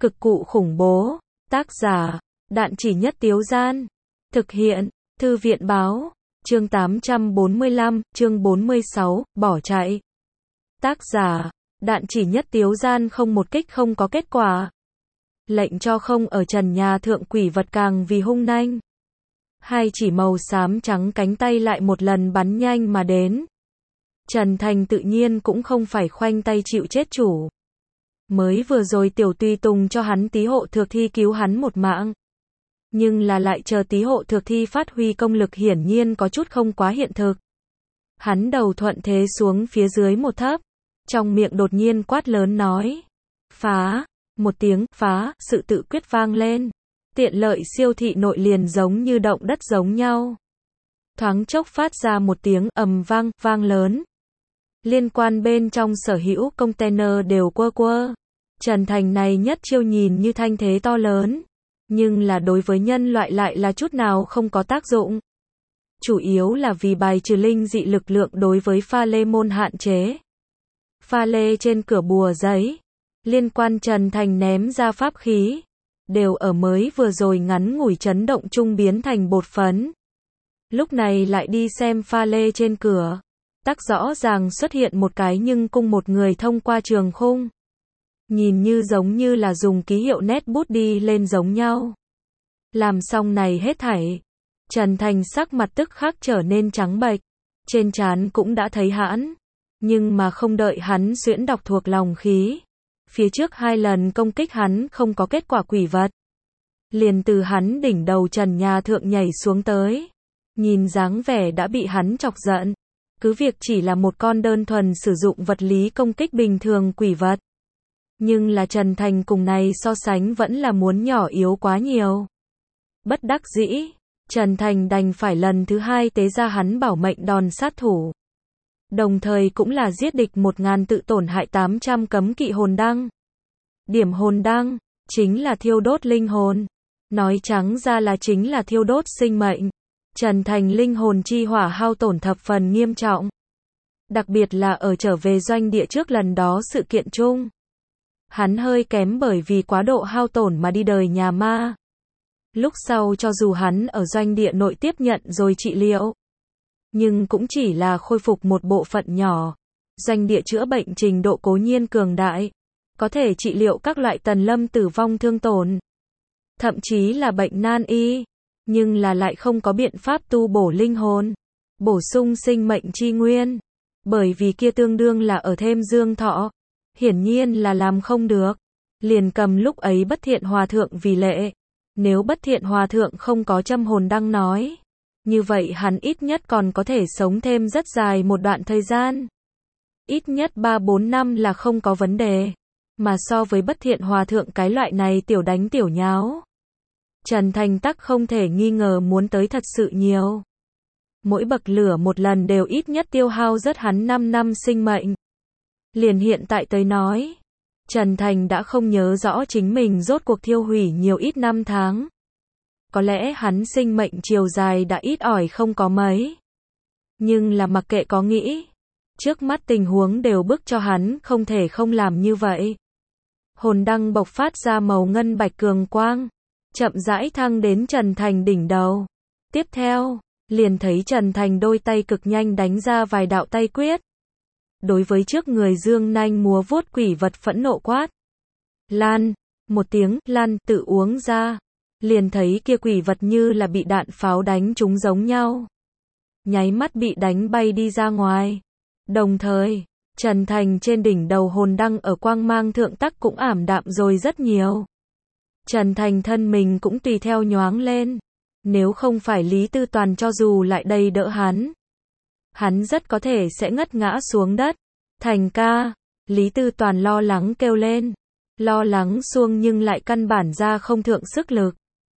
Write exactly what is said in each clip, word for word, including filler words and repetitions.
Cực cụ khủng bố. Tác giả, Đạn Chỉ Nhất Tiếu Gian. Thực hiện, Thư viện Báo. Chương tám trăm bốn mươi lăm, chương bốn mươi sáu, bỏ chạy. Tác giả, Đạn Chỉ Nhất Tiếu Gian. Không một kích không có kết quả. Lệnh cho không ở trần nhà thượng quỷ vật càng vì hung nanh. Hai chỉ màu xám trắng cánh tay lại một lần bắn nhanh mà đến. Trần Thành tự nhiên cũng không phải khoanh tay chịu chết chủ. Mới vừa rồi tiểu tùy tùng cho hắn tí hộ thược thi cứu hắn một mạng. Nhưng là lại chờ tí hộ thược thi phát huy công lực hiển nhiên có chút không quá hiện thực. Hắn đầu thuận thế xuống phía dưới một thấp. Trong miệng đột nhiên quát lớn nói. Phá. Một tiếng phá, sự tự quyết vang lên. Tiện lợi siêu thị nội liền giống như động đất giống nhau. Thoáng chốc phát ra một tiếng ầm vang, vang lớn. Liên quan bên trong sở hữu container đều quơ quơ. Trần Thành này nhất chiêu nhìn như thanh thế to lớn. Nhưng là đối với nhân loại lại là chút nào không có tác dụng. Chủ yếu là vì bài trừ linh dị lực lượng đối với pha lê môn hạn chế. Pha lê trên cửa bùa giấy. Liên quan Trần Thành ném ra pháp khí. Đều ở mới vừa rồi ngắn ngủi chấn động trung biến thành bột phấn. Lúc này lại đi xem pha lê trên cửa. Tắc rõ ràng xuất hiện một cái nhưng cung một người thông qua trường khung. Nhìn như giống như là dùng ký hiệu nét bút đi lên giống nhau. Làm xong này hết thảy. Trần Thành sắc mặt tức khắc trở nên trắng bệch. Trên trán cũng đã thấy hãn. Nhưng mà không đợi hắn xuyễn đọc thuộc lòng khí. Phía trước hai lần công kích hắn không có kết quả quỷ vật. Liền từ hắn đỉnh đầu trần nhà thượng nhảy xuống tới. Nhìn dáng vẻ đã bị hắn chọc giận. Cứ việc chỉ là một con đơn thuần sử dụng vật lý công kích bình thường quỷ vật. Nhưng là Trần Thành cùng này so sánh vẫn là muốn nhỏ yếu quá nhiều. Bất đắc dĩ, Trần Thành đành phải lần thứ hai tế ra hắn bảo mệnh đòn sát thủ. Đồng thời cũng là giết địch một ngàn tự tổn hại tám trăm cấm kỵ hồn đăng. Điểm hồn đăng, chính là thiêu đốt linh hồn. Nói trắng ra là chính là thiêu đốt sinh mệnh. Trần Thành linh hồn chi hỏa hao tổn thập phần nghiêm trọng. Đặc biệt là ở trở về doanh địa trước lần đó sự kiện chung. Hắn hơi kém bởi vì quá độ hao tổn mà đi đời nhà ma. Lúc sau cho dù hắn ở doanh địa nội tiếp nhận rồi trị liệu. Nhưng cũng chỉ là khôi phục một bộ phận nhỏ. Doanh địa chữa bệnh trình độ cố nhiên cường đại. Có thể trị liệu các loại tần lâm tử vong thương tổn. Thậm chí là bệnh nan y. Nhưng là lại không có biện pháp tu bổ linh hồn. Bổ sung sinh mệnh chi nguyên. Bởi vì kia tương đương là ở thêm dương thọ. Hiển nhiên là làm không được. Liền cầm lúc ấy bất thiện hòa thượng vì lệ. Nếu bất thiện hòa thượng không có châm hồn đăng nói. Như vậy hắn ít nhất còn có thể sống thêm rất dài một đoạn thời gian. Ít nhất ba bốn năm là không có vấn đề. Mà so với bất thiện hòa thượng cái loại này tiểu đánh tiểu nháo. Trần Thành tắc không thể nghi ngờ muốn tới thật sự nhiều. Mỗi bậc lửa một lần đều ít nhất tiêu hao rất hắn năm năm sinh mệnh. Liền hiện tại tới nói. Trần Thành đã không nhớ rõ chính mình rốt cuộc thiêu hủy nhiều ít năm tháng. Có lẽ hắn sinh mệnh chiều dài đã ít ỏi không có mấy. Nhưng là mặc kệ có nghĩ. Trước mắt tình huống đều bức cho hắn không thể không làm như vậy. Hồn đăng bộc phát ra màu ngân bạch cường quang. Chậm rãi thăng đến Trần Thành đỉnh đầu. Tiếp theo, liền thấy Trần Thành đôi tay cực nhanh đánh ra vài đạo tay quyết. Đối với trước người dương nanh múa vuốt quỷ vật phẫn nộ quát. Lan, một tiếng, lan, tự uống ra. Liền thấy kia quỷ vật như là bị đạn pháo đánh trúng giống nhau. Nháy mắt bị đánh bay đi ra ngoài. Đồng thời, Trần Thành trên đỉnh đầu hồn đăng ở quang mang thượng tắc cũng ảm đạm rồi rất nhiều. Trần Thành thân mình cũng tùy theo nhoáng lên. Nếu không phải Lý Tư Toàn cho dù lại đây đỡ hắn. Hắn rất có thể sẽ ngất ngã xuống đất. Thành ca, Lý Tư Toàn lo lắng kêu lên. Lo lắng xuông nhưng lại căn bản ra không thượng sức lực.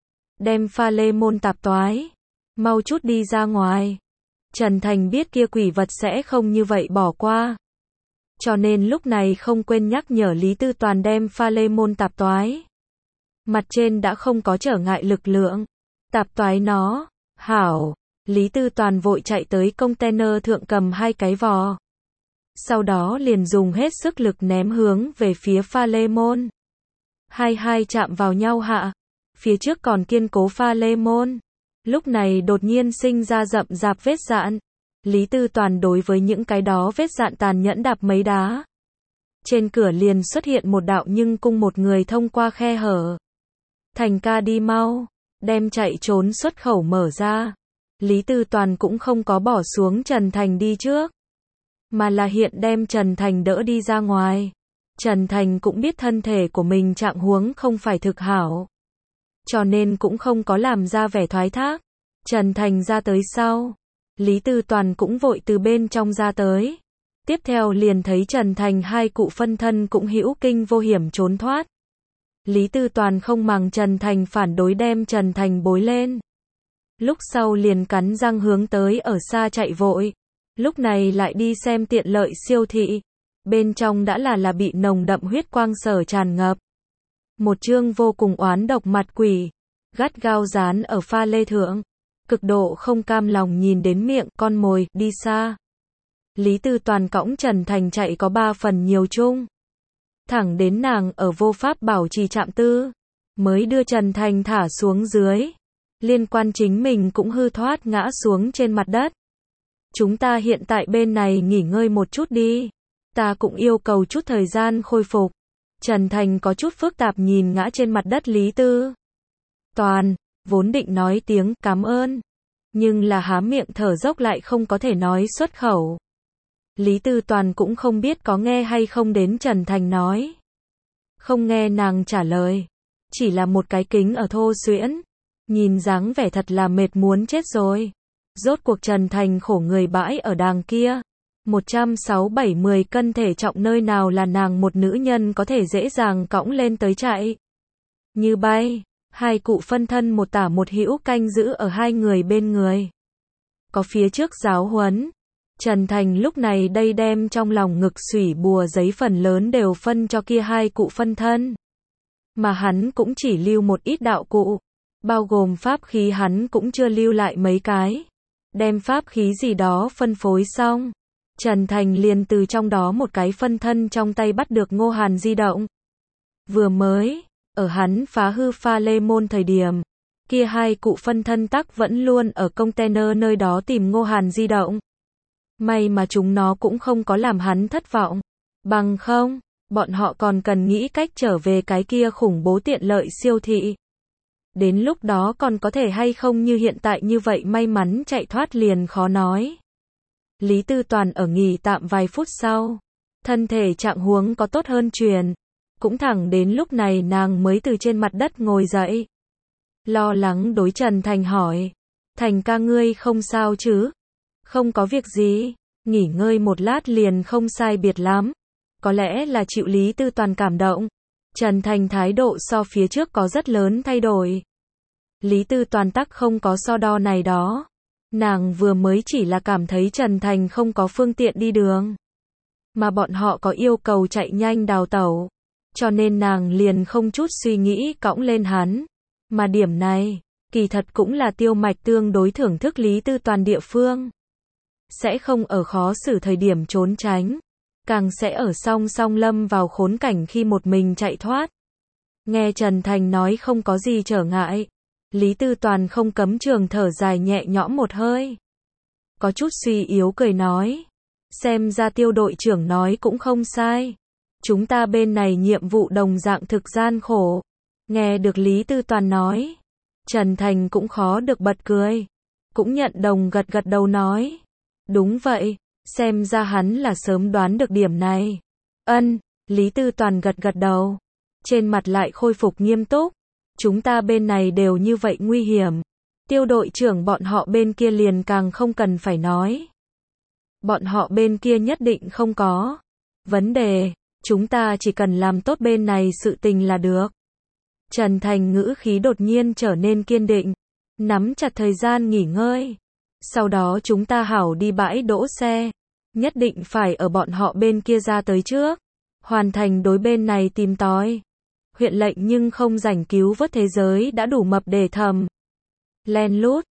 Đem pha lê môn tạp toái. Mau chút đi ra ngoài. Trần Thành biết kia quỷ vật sẽ không như vậy bỏ qua. Cho nên lúc này không quên nhắc nhở Lý Tư Toàn đem pha lê môn tạp toái. Mặt trên đã không có trở ngại lực lượng. Tạp toái nó. Hảo. Lý Tư Toàn vội chạy tới container thượng cầm hai cái vò. Sau đó liền dùng hết sức lực ném hướng về phía pha lê môn. Hai hai chạm vào nhau hạ. Phía trước còn kiên cố pha lê môn. Lúc này đột nhiên sinh ra rậm rạp vết dạn. Lý Tư Toàn đối với những cái đó vết dạn tàn nhẫn đạp mấy đá. Trên cửa liền xuất hiện một đạo nhưng cung một người thông qua khe hở. Thành ca đi mau, đem chạy trốn xuất khẩu mở ra. Lý Tư Toàn cũng không có bỏ xuống Trần Thành đi trước, mà là hiện đem Trần Thành đỡ đi ra ngoài. Trần Thành cũng biết thân thể của mình trạng huống không phải thực hảo, cho nên cũng không có làm ra vẻ thoái thác. Trần Thành ra tới sau, Lý Tư Toàn cũng vội từ bên trong ra tới. Tiếp theo liền thấy Trần Thành hai cụ phân thân cũng hữu kinh vô hiểm trốn thoát. Lý Tư Toàn không màng Trần Thành phản đối đem Trần Thành bối lên. Lúc sau liền cắn răng hướng tới ở xa chạy vội. Lúc này lại đi xem tiện lợi siêu thị. Bên trong đã là là bị nồng đậm huyết quang sở tràn ngập. Một chương vô cùng oán độc mặt quỷ, gắt gao dán ở pha lê thượng. Cực độ không cam lòng nhìn đến miệng con mồi, đi xa. Lý Tư Toàn cõng Trần Thành chạy có ba phần nhiều chung. Thẳng đến nàng ở vô pháp bảo trì trạm tư, mới đưa Trần Thành thả xuống dưới. Liên quan chính mình cũng hư thoát ngã xuống trên mặt đất. Chúng ta hiện tại bên này nghỉ ngơi một chút đi. Ta cũng yêu cầu chút thời gian khôi phục. Trần Thành có chút phức tạp nhìn ngã trên mặt đất Lý Tư Toàn, vốn định nói tiếng cảm ơn, nhưng là há miệng thở dốc lại không có thể nói xuất khẩu. Lý Tư Toàn cũng không biết có nghe hay không đến Trần Thành nói. Không nghe nàng trả lời, chỉ là một cái kính ở thô xuyễn, nhìn dáng vẻ thật là mệt muốn chết rồi. Rốt cuộc Trần Thành khổ người bãi ở đàng kia, một trăm sáu bảy mươi cân thể trọng nơi nào là nàng một nữ nhân có thể dễ dàng cõng lên tới chạy. Như bay, hai cụ phân thân một tả một hữu canh giữ ở hai người bên người. Có phía trước giáo huấn. Trần Thành lúc này đây đem trong lòng ngực xủy bùa giấy phần lớn đều phân cho kia hai cụ phân thân. Mà hắn cũng chỉ lưu một ít đạo cụ, bao gồm pháp khí hắn cũng chưa lưu lại mấy cái. Đem pháp khí gì đó phân phối xong, Trần Thành liền từ trong đó một cái phân thân trong tay bắt được Ngô Hàn di động. Vừa mới, ở hắn phá hư pha lê môn thời điểm, kia hai cụ phân thân tắc vẫn luôn ở container nơi đó tìm Ngô Hàn di động. May mà chúng nó cũng không có làm hắn thất vọng. Bằng không, bọn họ còn cần nghĩ cách trở về cái kia khủng bố tiện lợi siêu thị. Đến lúc đó còn có thể hay không như hiện tại như vậy may mắn chạy thoát liền khó nói. Lý Tư Toàn ở nghỉ tạm vài phút sau, thân thể trạng huống có tốt hơn truyền. Cũng thẳng đến lúc này nàng mới từ trên mặt đất ngồi dậy. Lo lắng đối Trần Thành hỏi. Thành ca ngươi không sao chứ? Không có việc gì, nghỉ ngơi một lát liền không sai biệt lắm. Có lẽ là chịu Lý Tư Toàn cảm động. Trần Thành thái độ so phía trước có rất lớn thay đổi. Lý Tư Toàn tắc không có so đo này đó. Nàng vừa mới chỉ là cảm thấy Trần Thành không có phương tiện đi đường, mà bọn họ có yêu cầu chạy nhanh đào tẩu. Cho nên nàng liền không chút suy nghĩ cõng lên hắn. Mà điểm này, kỳ thật cũng là Tiêu Mạch tương đối thưởng thức Lý Tư Toàn địa phương. Sẽ không ở khó xử thời điểm trốn tránh, càng sẽ ở song song lâm vào khốn cảnh khi một mình chạy thoát. Nghe Trần Thành nói không có gì trở ngại, Lý Tư Toàn không cấm trường thở dài nhẹ nhõm một hơi. Có chút suy yếu cười nói, xem ra Tiêu đội trưởng nói cũng không sai. Chúng ta bên này nhiệm vụ đồng dạng thực gian khổ. Nghe được Lý Tư Toàn nói, Trần Thành cũng khó được bật cười. Cũng nhận đồng gật gật đầu nói. Đúng vậy, xem ra hắn là sớm đoán được điểm này. Ân, Lý Tư Toàn gật gật đầu. Trên mặt lại khôi phục nghiêm túc. Chúng ta bên này đều như vậy nguy hiểm. Tiêu đội trưởng bọn họ bên kia liền càng không cần phải nói. Bọn họ bên kia nhất định không có vấn đề. Chúng ta chỉ cần làm tốt bên này sự tình là được. Trần Thành ngữ khí đột nhiên trở nên kiên định. Nắm chặt thời gian nghỉ ngơi. Sau đó chúng ta hảo đi bãi đỗ xe. Nhất định phải ở bọn họ bên kia ra tới trước. Hoàn thành đối bên này tìm tòi. Huyện lệnh nhưng không rảnh cứu vớt thế giới đã đủ mập để thầm. Len lút.